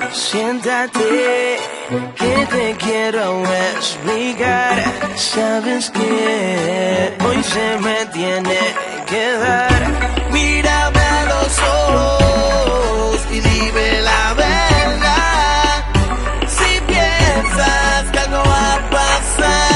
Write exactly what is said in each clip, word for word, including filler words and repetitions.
Siéntate, que te quiero explicar. Sabes que hoy se me tiene que dar. Mírame a los ojos y dime la verdad. Si piensas que algo va a pasar.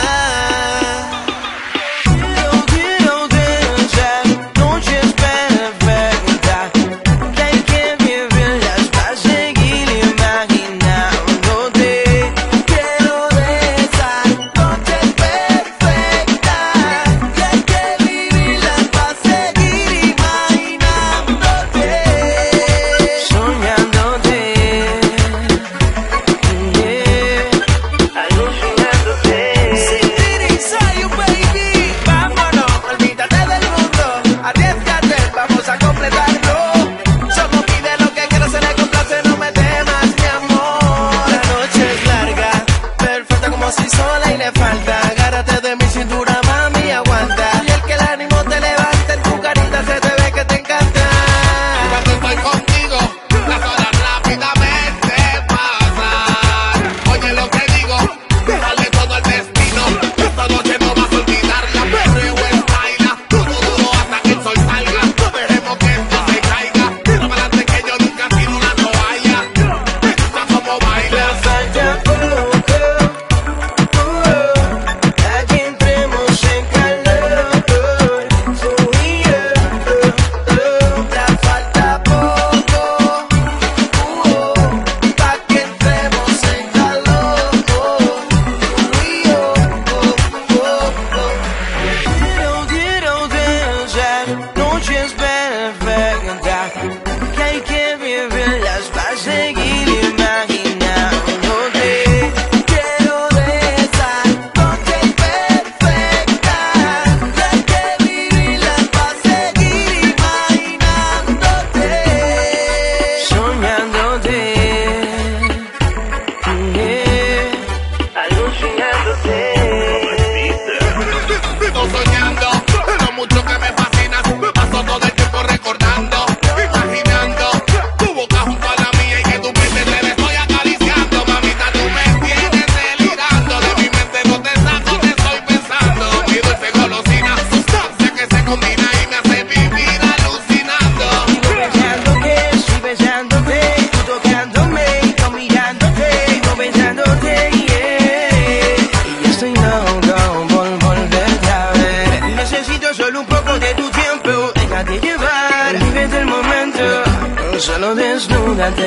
Solo desnúdate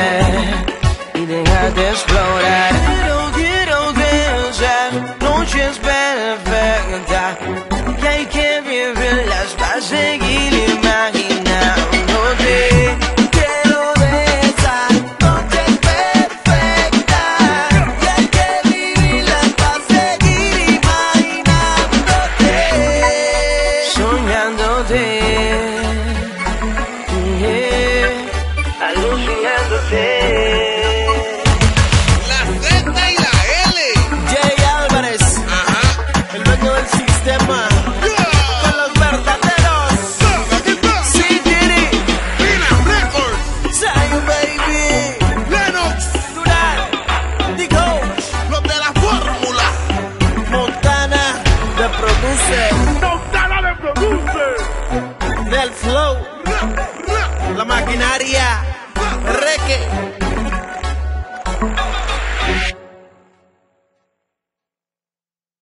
y déjate explorar. Quiero, quiero desear noches perfectas y hay que vivirlas para seguir imaginándote. Quiero desear noches perfectas y hay que vivirlas para seguir imaginándote, soñándote. La Z y la L. Jay Álvarez, Ajá. el dueño del sistema. Yeah. Con los verdaderos. Sí, Diddy. Pina Records. Zion, baby. Lennox. Durán. The Coach. Los de la fórmula. Montana. The Producer. Montana le produce. Del Flow. Ra, ra. La maquinaria. Reque.